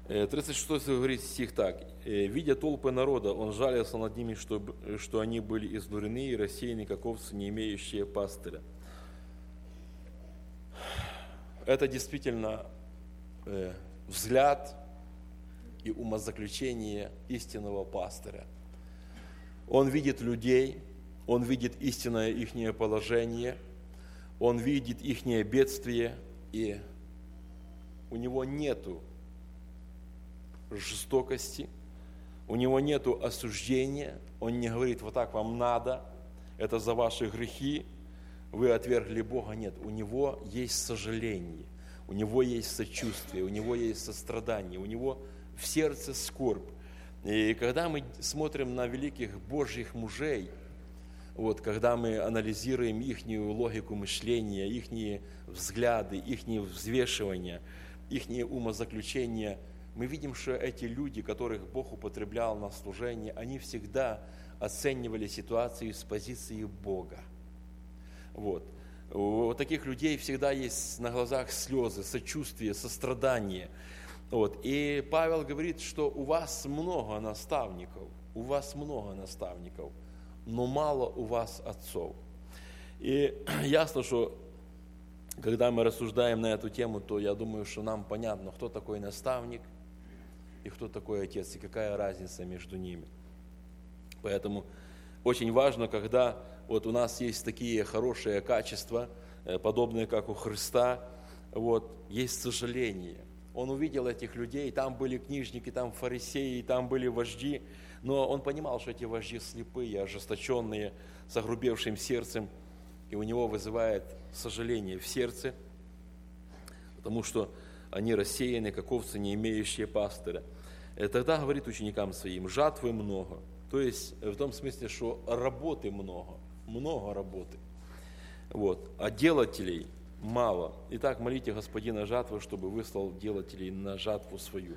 36 говорит стих так. «Видя толпы народа, он жалился над ними, что они были изнурены и рассеяны, как овцы, не имеющие пастыря». Это действительно взгляд и умозаключение истинного пастыря. Он видит людей, он видит истинное ихнее положение, он видит ихнее бедствие, и у него нету жестокости, у него нету осуждения, он не говорит: вот так вам надо, это за ваши грехи, вы отвергли Бога. Нет, у него есть сожаление, у него есть сочувствие, у него есть сострадание, у него в сердце скорбь. И когда мы смотрим на великих Божьих мужей, когда мы анализируем ихнюю логику мышления, ихние взгляды, ихние взвешивания, ихние умозаключения, мы видим, что эти люди, которых Бог употреблял на служение, они всегда оценивали ситуацию с позиции Бога. У таких людей всегда есть на глазах слезы, сочувствие, сострадание. И Павел говорит, что у вас много наставников, но мало у вас отцов. И ясно, что когда мы рассуждаем на эту тему, то я думаю, что нам понятно, кто такой наставник и кто такой отец, и какая разница между ними. Поэтому очень важно, когда у нас есть такие хорошие качества, подобные как у Христа, есть сожаление. Он увидел этих людей, там были книжники, там фарисеи, там были вожди, но он понимал, что эти вожди слепые, ожесточенные, с огрубевшим сердцем, и у него вызывает сожаление в сердце, потому что они рассеяны, как овцы, не имеющие пастыря. И тогда говорит ученикам своим: жатвы много, то есть в том смысле, что работы много работы, а делателей мало. Итак, молите Господина жатвы, чтобы выслал делателей на жатву свою.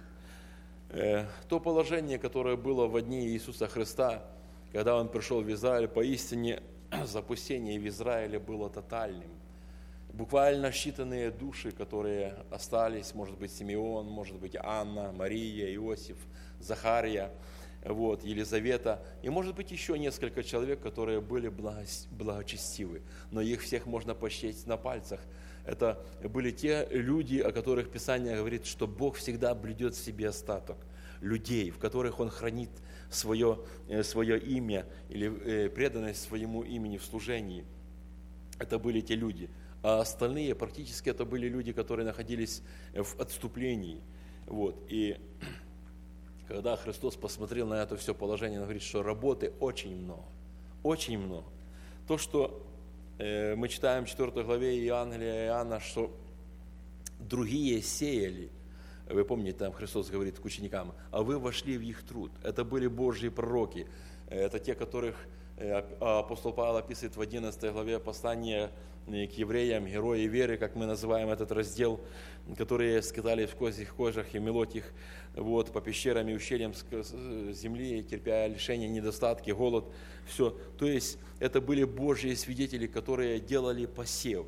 То положение, которое было в дни Иисуса Христа, когда Он пришел в Израиль, поистине запустение в Израиле было тотальным. Буквально считанные души, которые остались, может быть, Симеон, может быть, Анна, Мария, Иосиф, Захария, Елизавета, и, может быть, еще несколько человек, которые были благочестивы, но их всех можно посчесть на пальцах. Это были те люди, о которых Писание говорит, что Бог всегда блюдет в себе остаток людей, в которых Он хранит свое имя или преданность своему имени в служении. Это были те люди. А остальные практически это были люди, которые находились в отступлении. И когда Христос посмотрел на это все положение, Он говорит, что работы очень много, очень много. То, что мы читаем в 4 главе Евангелия Иоанна, что другие сеяли, вы помните, там Христос говорит к ученикам: а вы вошли в их труд. Это были Божьи пророки, это те, которых апостол Павел описывает в 11 главе послания к евреям, герои веры, как мы называем этот раздел, которые скитались в козьих кожах и мелотих по пещерам и ущельям земли, терпя лишения, недостатки, голод, все. То есть это были Божьи свидетели, которые делали посев,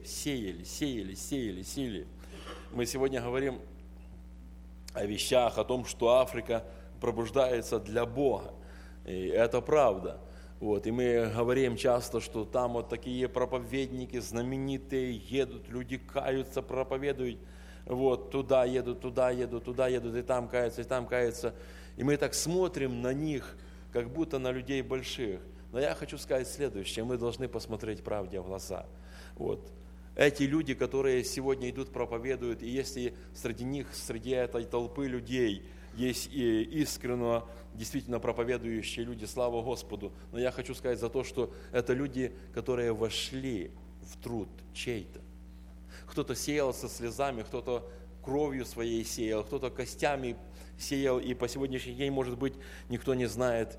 сеяли. Мы сегодня говорим о вещах, о том, что Африка пробуждается для Бога. И это правда. И мы говорим часто, что там такие проповедники знаменитые едут, люди каются, проповедуют, туда едут, и там каются. И мы так смотрим на них, как будто на людей больших. Но я хочу сказать следующее: мы должны посмотреть правде в глаза. Эти люди, которые сегодня идут, проповедуют, и если среди них, среди этой толпы людей есть и искренно, действительно проповедующие люди, слава Господу. Но я хочу сказать за то, что это люди, которые вошли в труд чей-то. Кто-то сеял со слезами, кто-то кровью своей сеял, кто-то костями сеял, и по сегодняшний день, может быть, никто не знает,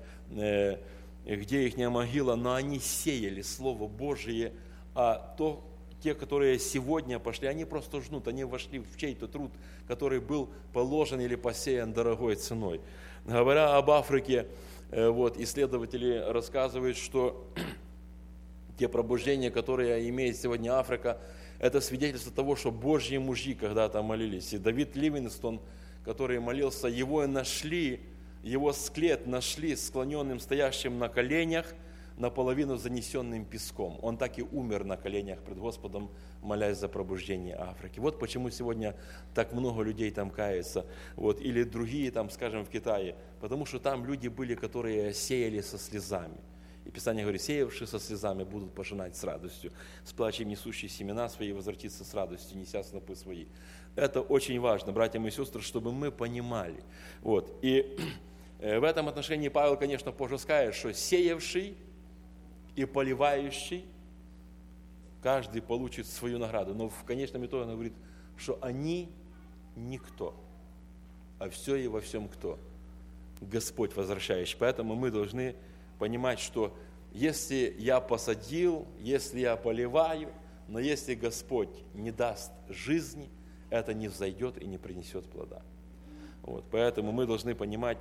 где их могила, но они сеяли Слово Божие, а те, которые сегодня пошли, они просто жнут, они вошли в чей-то труд, который был положен или посеян дорогой ценой. Говоря об Африке, исследователи рассказывают, что те пробуждения, которые имеет сегодня Африка, это свидетельство того, что Божьи мужи когда-то молились. И Давид Ливингстон, который молился, его нашли, его скелет нашли склоненным, стоящим на коленях, наполовину занесенным песком. Он так и умер на коленях пред Господом, молясь за пробуждение Африки. Вот почему сегодня так много людей там кается. Вот, или другие, там, скажем, в Китае. Потому что там люди были, которые сеяли со слезами. И Писание говорит, сеявшие со слезами будут пожинать с радостью. С плачем несущие семена свои возвратятся с радостью, неся снопы свои. Это очень важно, братья и сестры, чтобы мы понимали. Вот. И в этом отношении Павел, конечно, позже скажет, что сеявший и поливающий, каждый получит свою награду. Но в конечном итоге он говорит, что они никто, а все и во всем кто? Господь возвращающий. Поэтому мы должны понимать, что если я посадил, если я поливаю, но если Господь не даст жизни, это не взойдет и не принесет плода. Вот. Поэтому мы должны понимать,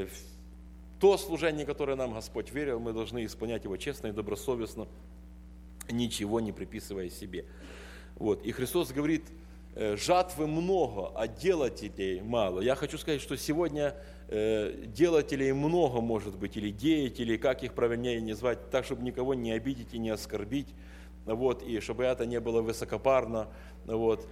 то служение, которое нам Господь верил, мы должны исполнять его честно и добросовестно, ничего не приписывая себе. Вот. И Христос говорит, жатвы много, а делателей мало. Я хочу сказать, что сегодня делателей много, может быть, или деятелей, как их правильнее назвать, так, чтобы никого не обидеть и не оскорбить, вот, и чтобы это не было высокопарно. Вот.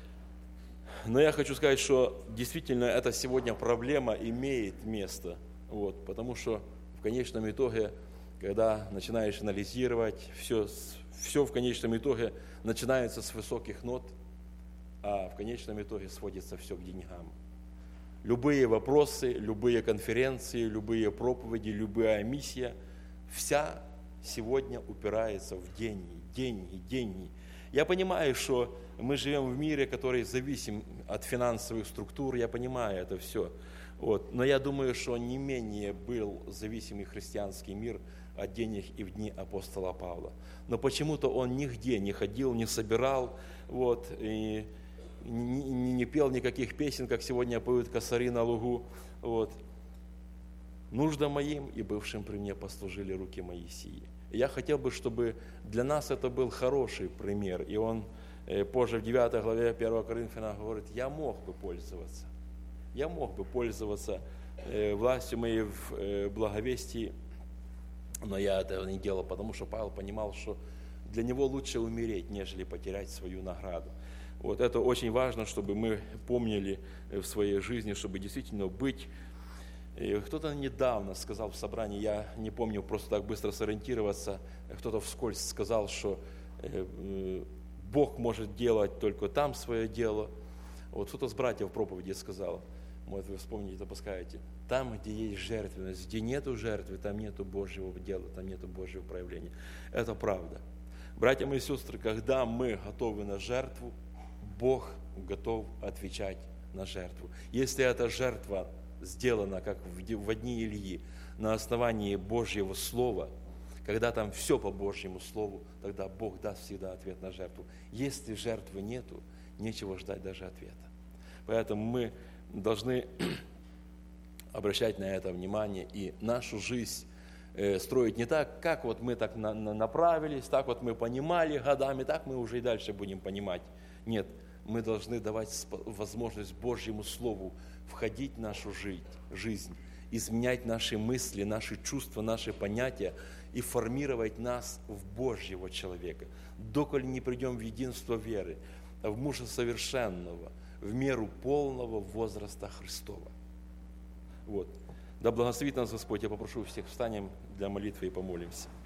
Но я хочу сказать, что действительно эта сегодня проблема имеет место. Вот, потому что в конечном итоге, когда начинаешь анализировать, все в конечном итоге начинается с высоких нот, а в конечном итоге сводится все к деньгам. Любые вопросы, любые конференции, любые проповеди, любая миссия, вся сегодня упирается в деньги, деньги, деньги. Я понимаю, что мы живем в мире, который зависим от финансовых структур, я понимаю это все. Вот. Но я думаю, что не менее был зависимый христианский мир от денег и в дни апостола Павла. Но почему-то он нигде не ходил, не собирал, вот, и не пел никаких песен, как сегодня поют косари на лугу. Вот. Нуждам моим и бывшим при мне послужили руки Моисии. И я хотел бы, чтобы для нас это был хороший пример. И он позже в 9 главе 1 Коринфянам говорит, я мог бы пользоваться властью моей в благовестии, но я этого не делал, потому что Павел понимал, что для него лучше умереть, нежели потерять свою награду. Вот это очень важно, чтобы мы помнили в своей жизни, чтобы действительно быть. И кто-то недавно сказал в собрании, я не помню, просто так быстро сориентироваться, кто-то вскользь сказал, что Бог может делать только там свое дело. Вот кто-то с братьев в проповеди сказал, может, вы вспомните, допускаете, там, где есть жертвенность, где нету жертвы, там нету Божьего дела, там нету Божьего проявления. Это правда. Братья и сестры, когда мы готовы на жертву, Бог готов отвечать на жертву. Если эта жертва сделана, как в дни Ильи, на основании Божьего Слова, когда там все по Божьему Слову, тогда Бог даст всегда ответ на жертву. Если жертвы нету, нечего ждать даже ответа. Поэтому мы должны обращать на это внимание и нашу жизнь строить не так, как вот мы так направились, так вот мы понимали годами, так мы уже и дальше будем понимать. Нет, мы должны давать возможность Божьему Слову входить в нашу жизнь, изменять наши мысли, наши чувства, наши понятия и формировать нас в Божьего человека, доколе не придем в единство веры, в мужа совершенного, в меру полного возраста Христова. Вот. Да благословит нас Господь. Я попрошу всех встанем для молитвы и помолимся.